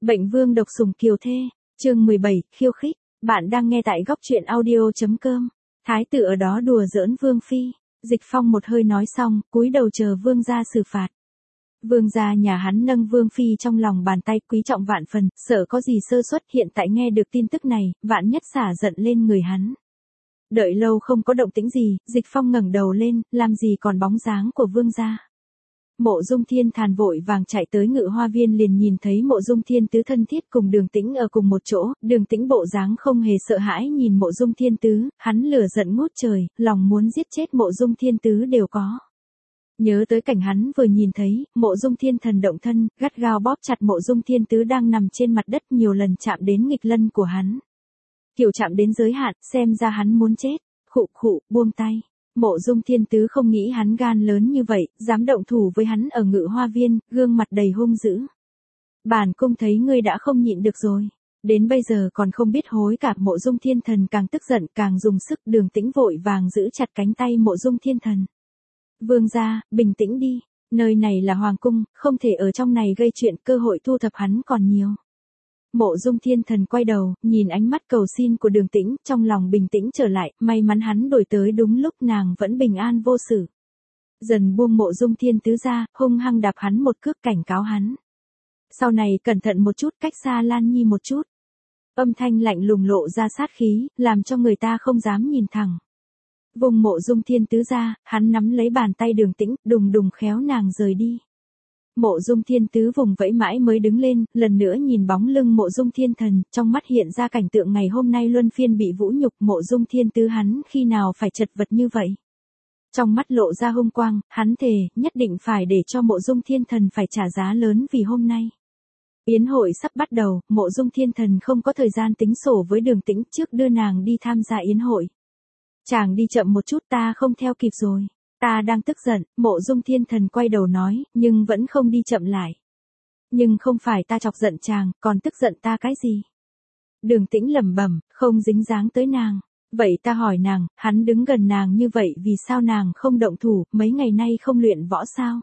Bệnh vương độc sủng kiều thê, chương 17, khiêu khích. Bạn đang nghe tại góc truyện audio.com. Thái tử ở đó đùa giỡn vương phi. Dịch Phong một hơi nói xong, cúi đầu chờ vương gia xử phạt. Vương gia nhà hắn nâng vương phi trong lòng bàn tay, quý trọng vạn phần, sợ có gì sơ suất. Hiện tại nghe được tin tức này, vạn nhất xả giận lên người hắn. Đợi lâu không có động tĩnh gì, Dịch Phong ngẩng đầu lên, làm gì còn bóng dáng của vương gia. Mộ Dung Thiên Thàn vội vàng chạy tới Ngự Hoa Viên, liền nhìn thấy Mộ Dung Thiên Tứ thân thiết cùng Đường Tĩnh ở cùng một chỗ. Đường Tĩnh bộ dáng không hề sợ hãi nhìn Mộ Dung Thiên Tứ, hắn lửa giận ngút trời, lòng muốn giết chết Mộ Dung Thiên Tứ đều có. Nhớ tới cảnh hắn vừa nhìn thấy, Mộ Dung Thiên Thần động thân, gắt gao bóp chặt Mộ Dung Thiên Tứ đang nằm trên mặt đất, nhiều lần chạm đến nghịch lân của hắn. Kiểu chạm đến giới hạn, xem ra hắn muốn chết. Khụ khụ, buông tay. Mộ Dung Thiên Tứ không nghĩ hắn gan lớn như vậy, dám động thủ với hắn ở Ngự Hoa Viên, gương mặt đầy hung dữ. Bản cung thấy ngươi đã không nhịn được rồi. Đến bây giờ còn không biết hối cải. Mộ Dung Thiên Thần càng tức giận càng dùng sức. Đường Tĩnh vội vàng giữ chặt cánh tay Mộ Dung Thiên Thần. Vương gia, bình tĩnh đi. Nơi này là hoàng cung, không thể ở trong này gây chuyện, cơ hội thu thập hắn còn nhiều. Mộ Dung Thiên Thần quay đầu, nhìn ánh mắt cầu xin của Đường Tĩnh, trong lòng bình tĩnh trở lại, may mắn hắn đổi tới đúng lúc nàng vẫn bình an vô sự. Dần buông Mộ Dung Thiên Tứ ra, hung hăng đạp hắn một cước cảnh cáo hắn. Sau này cẩn thận một chút, cách xa Lan Nhi một chút. Âm thanh lạnh lùng lộ ra sát khí, làm cho người ta không dám nhìn thẳng. Vùng Mộ Dung Thiên Tứ ra, hắn nắm lấy bàn tay Đường Tĩnh, đùng đùng khéo nàng rời đi. Mộ Dung Thiên Tứ vùng vẫy mãi mới đứng lên, lần nữa nhìn bóng lưng Mộ Dung Thiên Thần, trong mắt hiện ra cảnh tượng ngày hôm nay luân phiên bị vũ nhục. Mộ Dung Thiên Tứ hắn khi nào phải chật vật như vậy. Trong mắt lộ ra hung quang, hắn thề, nhất định phải để cho Mộ Dung Thiên Thần phải trả giá lớn vì hôm nay. Yến hội sắp bắt đầu, Mộ Dung Thiên Thần không có thời gian tính sổ với Đường Tĩnh, trước đưa nàng đi tham gia yến hội. Chàng đi chậm một chút, ta không theo kịp rồi. Ta đang tức giận. Mộ Dung Thiên Thần quay đầu nói, nhưng vẫn không đi chậm lại. Nhưng không phải ta chọc giận chàng, còn tức giận ta cái gì? Đường Tĩnh lẩm bẩm, không dính dáng tới nàng. Vậy ta hỏi nàng, hắn đứng gần nàng như vậy vì sao nàng không động thủ, mấy ngày nay không luyện võ sao?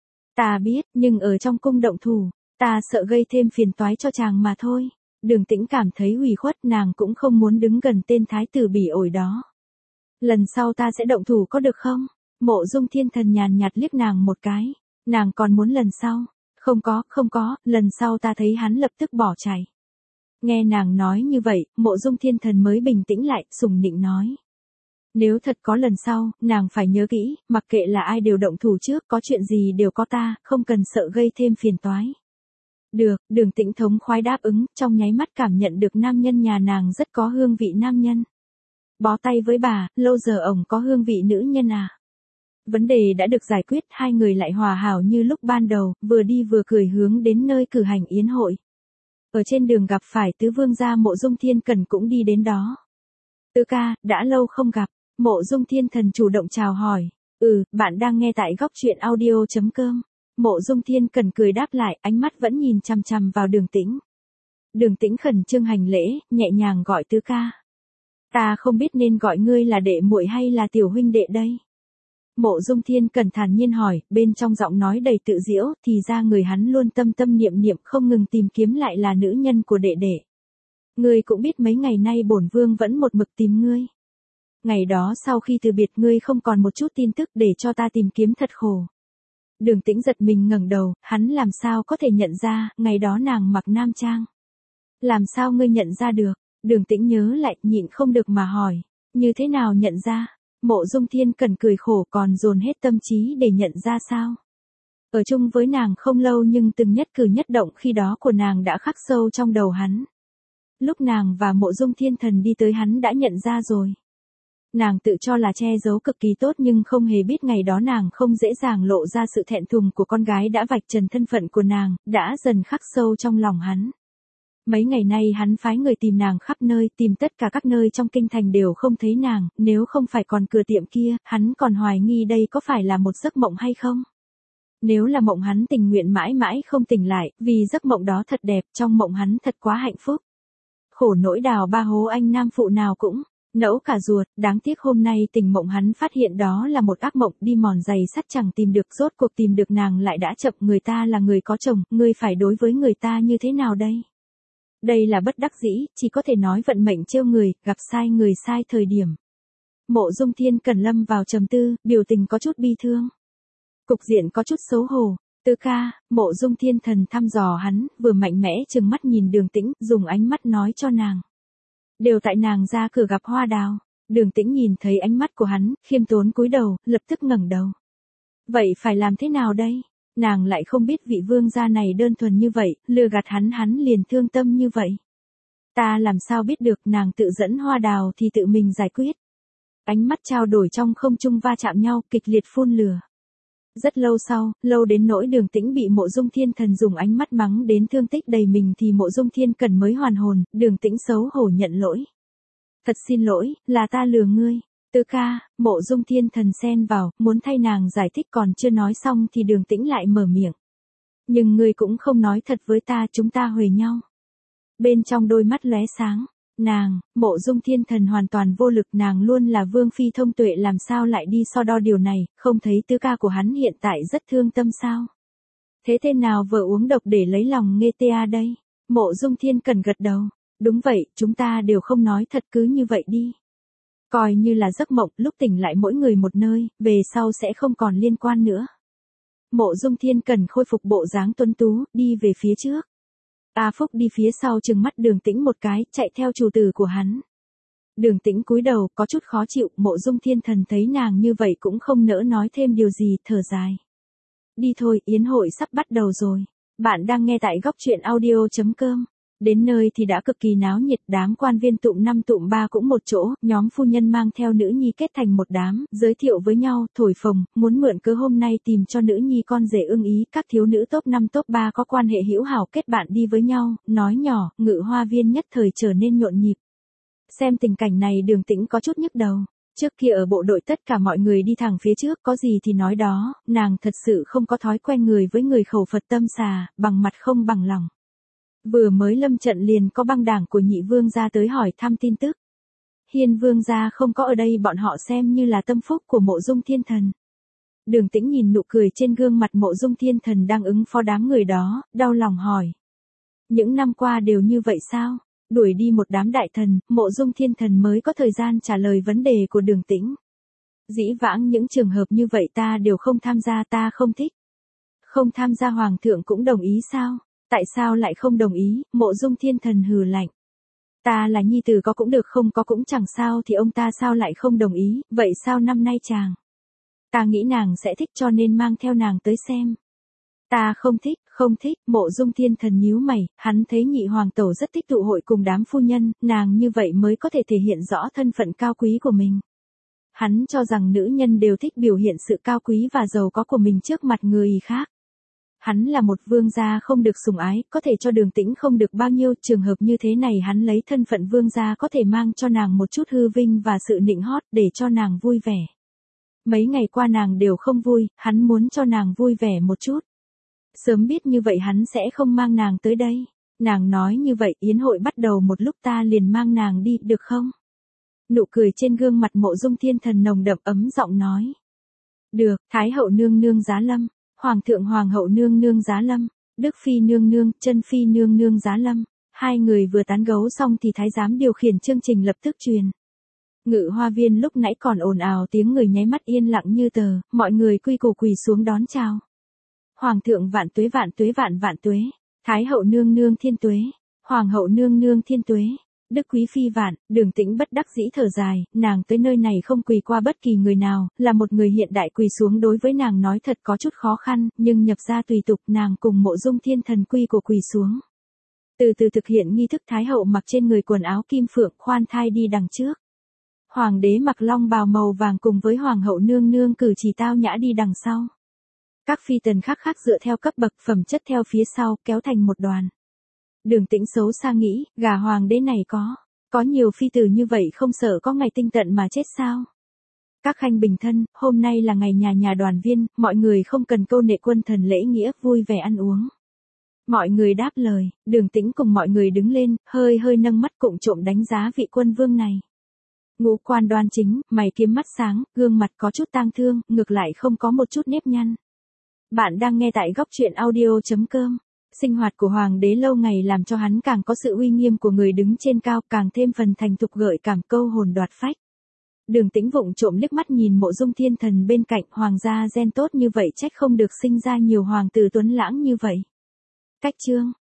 Ta biết, nhưng ở trong cung động thủ, ta sợ gây thêm phiền toái cho chàng mà thôi. Đường Tĩnh cảm thấy ủy khuất, nàng cũng không muốn đứng gần tên thái tử bỉ ổi đó. Lần sau ta sẽ động thủ có được không? Mộ Dung Thiên Thần nhàn nhạt liếc nàng một cái. Nàng còn muốn lần sau? Không có, lần sau ta thấy hắn lập tức bỏ chạy. Nghe nàng nói như vậy, Mộ Dung Thiên Thần mới bình tĩnh lại, sùng nịnh nói. Nếu thật có lần sau, nàng phải nhớ kỹ, mặc kệ là ai đều động thủ trước, có chuyện gì đều có ta, không cần sợ gây thêm phiền toái. Được, Đường Tĩnh thống khoái đáp ứng, trong nháy mắt cảm nhận được nam nhân nhà nàng rất có hương vị nam nhân. Bó tay với bà, lâu giờ ổng có hương vị nữ nhân à. Vấn đề đã được giải quyết, hai người lại hòa hảo như lúc ban đầu, vừa đi vừa cười hướng đến nơi cử hành yến hội. Ở trên đường gặp phải Tứ Vương gia Mộ Dung Thiên Cần cũng đi đến đó. Tứ ca, đã lâu không gặp. Mộ Dung Thiên Thần chủ động chào hỏi. Bạn đang nghe tại góc truyện audio.com. Mộ Dung Thiên Cần cười đáp lại, ánh mắt vẫn nhìn chằm chằm vào Đường Tĩnh. Đường Tĩnh khẩn trương hành lễ, nhẹ nhàng gọi tứ ca. Ta không biết nên gọi ngươi là đệ muội hay là tiểu huynh đệ đây. Mộ Dung Thiên Cần thản nhiên hỏi, bên trong giọng nói đầy tự giễu, thì ra người hắn luôn tâm tâm niệm niệm không ngừng tìm kiếm lại là nữ nhân của đệ đệ. Ngươi cũng biết mấy ngày nay bổn vương vẫn một mực tìm ngươi. Ngày đó sau khi từ biệt ngươi không còn một chút tin tức để cho ta tìm kiếm thật khổ. Đường Tĩnh giật mình ngẩng đầu, hắn làm sao có thể nhận ra, ngày đó nàng mặc nam trang. Làm sao ngươi nhận ra được? Đường Tĩnh nhớ lại, nhịn không được mà hỏi. Như thế nào nhận ra? Mộ Dung Thiên Cần cười khổ, còn dồn hết tâm trí để nhận ra sao? Ở chung với nàng không lâu nhưng từng nhất cử nhất động khi đó của nàng đã khắc sâu trong đầu hắn. Lúc nàng và Mộ Dung Thiên Thần đi tới hắn đã nhận ra rồi. Nàng tự cho là che giấu cực kỳ tốt nhưng không hề biết ngày đó nàng không dễ dàng lộ ra sự thẹn thùng của con gái đã vạch trần thân phận của nàng, đã dần khắc sâu trong lòng hắn. Mấy ngày nay hắn phái người tìm nàng khắp nơi, tìm tất cả các nơi trong kinh thành đều không thấy nàng, nếu không phải còn cửa tiệm kia, hắn còn hoài nghi đây có phải là một giấc mộng hay không. Nếu là mộng hắn tình nguyện mãi mãi không tỉnh lại, vì giấc mộng đó thật đẹp, trong mộng hắn thật quá hạnh phúc. Khổ nỗi đào ba hố anh nam phụ nào cũng nẫu cả ruột, đáng tiếc hôm nay tỉnh mộng hắn phát hiện đó là một ác mộng, đi mòn giày sắt chẳng tìm được, rốt cuộc tìm được nàng lại đã chậm, người ta là người có chồng, ngươi phải đối với người ta như thế nào đây? Đây là bất đắc dĩ, chỉ có thể nói vận mệnh trêu người, gặp sai người sai thời điểm. Mộ Dung Thiên Cần lâm vào trầm tư, biểu tình có chút bi thương. Cục diện có chút xấu hổ. Tứ ca, Mộ Dung Thiên Thần thăm dò hắn, vừa mạnh mẽ trừng mắt nhìn Đường Tĩnh, dùng ánh mắt nói cho nàng. Đều tại nàng ra cửa gặp Hoa Đào. Đường Tĩnh nhìn thấy ánh mắt của hắn, khiêm tốn cúi đầu, lập tức ngẩng đầu. Vậy phải làm thế nào đây? Nàng lại không biết vị vương gia này đơn thuần như vậy, lừa gạt hắn liền thương tâm như vậy. Ta làm sao biết được, nàng tự dẫn Hoa Đào thì tự mình giải quyết. Ánh mắt trao đổi trong không trung va chạm nhau, kịch liệt phun lửa. Rất lâu sau, lâu đến nỗi Đường Tĩnh bị Mộ Dung Thiên Thần dùng ánh mắt mắng đến thương tích đầy mình thì Mộ Dung Thiên Cần mới hoàn hồn, Đường Tĩnh xấu hổ nhận lỗi. Thật xin lỗi, là ta lừa ngươi. Tứ ca, Mộ Dung Thiên Thần xen vào, muốn thay nàng giải thích còn chưa nói xong thì Đường Tĩnh lại mở miệng. Nhưng ngươi cũng không nói thật với ta, chúng ta huề nhau. Bên trong đôi mắt lóe sáng, nàng, Mộ Dung Thiên Thần hoàn toàn vô lực, nàng luôn là vương phi thông tuệ làm sao lại đi so đo điều này, không thấy tứ ca của hắn hiện tại rất thương tâm sao. Thế nào vợ uống độc để lấy lòng Nghê Tea đây? Mộ Dung Thiên Cần gật đầu. Đúng vậy, chúng ta đều không nói thật, cứ như vậy đi. Coi như là giấc mộng, lúc tỉnh lại mỗi người một nơi, về sau sẽ không còn liên quan nữa. Mộ Dung Thiên Cần khôi phục bộ dáng tuấn tú, đi về phía trước. A Phúc đi phía sau trừng mắt Đường Tĩnh một cái, chạy theo chủ tử của hắn. Đường Tĩnh cúi đầu, có chút khó chịu, Mộ Dung Thiên Thần thấy nàng như vậy cũng không nỡ nói thêm điều gì, thở dài. Đi thôi, yến hội sắp bắt đầu rồi. Bạn đang nghe tại góc truyện audio.com. Đến nơi thì đã cực kỳ náo nhiệt, đám quan viên tụm 5 tụm 3 cũng một chỗ, nhóm phu nhân mang theo nữ nhi kết thành một đám, giới thiệu với nhau, thổi phồng, muốn mượn cớ hôm nay tìm cho nữ nhi con rể ưng ý, các thiếu nữ top 5 top 3 có quan hệ hữu hảo kết bạn đi với nhau, nói nhỏ, Ngự Hoa Viên nhất thời trở nên nhộn nhịp. Xem tình cảnh này Đường Tĩnh có chút nhức đầu. Trước kia ở bộ đội tất cả mọi người đi thẳng phía trước, có gì thì nói đó, nàng thật sự không có thói quen người với người khẩu Phật tâm xà, bằng mặt không bằng lòng. Vừa mới lâm trận liền có băng đảng của Nhị Vương gia tới hỏi thăm tin tức. Hiên Vương gia không có ở đây, bọn họ xem như là tâm phúc của Mộ Dung Thiên Thần. Đường Tĩnh nhìn nụ cười trên gương mặt Mộ Dung Thiên Thần đang ứng phó đám người đó, đau lòng hỏi. Những năm qua đều như vậy sao? Đuổi đi một đám đại thần, Mộ Dung Thiên Thần mới có thời gian trả lời vấn đề của Đường Tĩnh. Dĩ vãng những trường hợp như vậy ta đều không tham gia, ta không thích. Không tham gia Hoàng thượng cũng đồng ý sao? Tại sao lại không đồng ý? Mộ Dung Thiên Thần hừ lạnh. Ta là nhi tử có cũng được không có cũng chẳng sao thì ông ta sao lại không đồng ý, vậy sao năm nay chàng? Ta nghĩ nàng sẽ thích cho nên mang theo nàng tới xem. Ta không thích, Mộ Dung Thiên Thần nhíu mày, hắn thấy Nhị Hoàng tẩu rất thích tụ hội cùng đám phu nhân, nàng như vậy mới có thể thể hiện rõ thân phận cao quý của mình. Hắn cho rằng nữ nhân đều thích biểu hiện sự cao quý và giàu có của mình trước mặt người khác. Hắn là một vương gia không được sủng ái, có thể cho Đường Tĩnh không được bao nhiêu, trường hợp như thế này hắn lấy thân phận vương gia có thể mang cho nàng một chút hư vinh và sự nịnh hót để cho nàng vui vẻ. Mấy ngày qua nàng đều không vui, hắn muốn cho nàng vui vẻ một chút. Sớm biết như vậy hắn sẽ không mang nàng tới đây. Nàng nói như vậy, yến hội bắt đầu một lúc ta liền mang nàng đi, được không? Nụ cười trên gương mặt Mộ Dung Thiên Thần nồng đậm ấm giọng nói. Được, Thái hậu nương nương giá lâm. Hoàng thượng Hoàng hậu nương nương giá lâm, Đức phi nương nương, Chân phi nương nương giá lâm. Hai người vừa tán gấu xong thì thái giám điều khiển chương trình lập tức truyền. Ngự Hoa Viên lúc nãy còn ồn ào tiếng người nháy mắt yên lặng như tờ, mọi người quy củ quỳ xuống đón chào. Hoàng thượng vạn tuế vạn tuế vạn vạn tuế, Thái hậu nương nương thiên tuế, Hoàng hậu nương nương thiên tuế. Đức quý phi vạn, Đường Tĩnh bất đắc dĩ thở dài, nàng tới nơi này không quỳ qua bất kỳ người nào, là một người hiện đại quỳ xuống đối với nàng nói thật có chút khó khăn, nhưng nhập gia tùy tục nàng cùng Mộ Dung Thiên Thần quy của quỳ xuống. Từ từ thực hiện nghi thức Thái hậu mặc trên người quần áo kim phượng khoan thai đi đằng trước. Hoàng đế mặc long bào màu vàng cùng với Hoàng hậu nương nương cử chỉ tao nhã đi đằng sau. Các phi tần khác dựa theo cấp bậc phẩm chất theo phía sau kéo thành một đoàn. Đường Tĩnh xấu xa nghĩ, gà hoàng đế này có nhiều phi tử như vậy không sợ có ngày tinh tận mà chết sao? Các khanh bình thân, hôm nay là ngày nhà đoàn viên, mọi người không cần câu nệ quân thần lễ nghĩa, vui vẻ ăn uống. Mọi người đáp lời, Đường Tĩnh cùng mọi người đứng lên, hơi nâng mắt cụng trộm đánh giá vị quân vương này. Ngũ quan đoan chính, mày kiếm mắt sáng, gương mặt có chút tang thương, ngược lại không có một chút nếp nhăn. Bạn đang nghe tại góc truyện audio.com. Sinh hoạt của hoàng đế lâu ngày làm cho hắn càng có sự uy nghiêm của người đứng trên cao, càng thêm phần thành thục gợi cảm câu hồn đoạt phách. Đường Tĩnh vụng trộm liếc mắt nhìn Mộ Dung Thiên Thần bên cạnh, hoàng gia gen tốt như vậy trách không được sinh ra nhiều hoàng tử tuấn lãng như vậy. Cách chương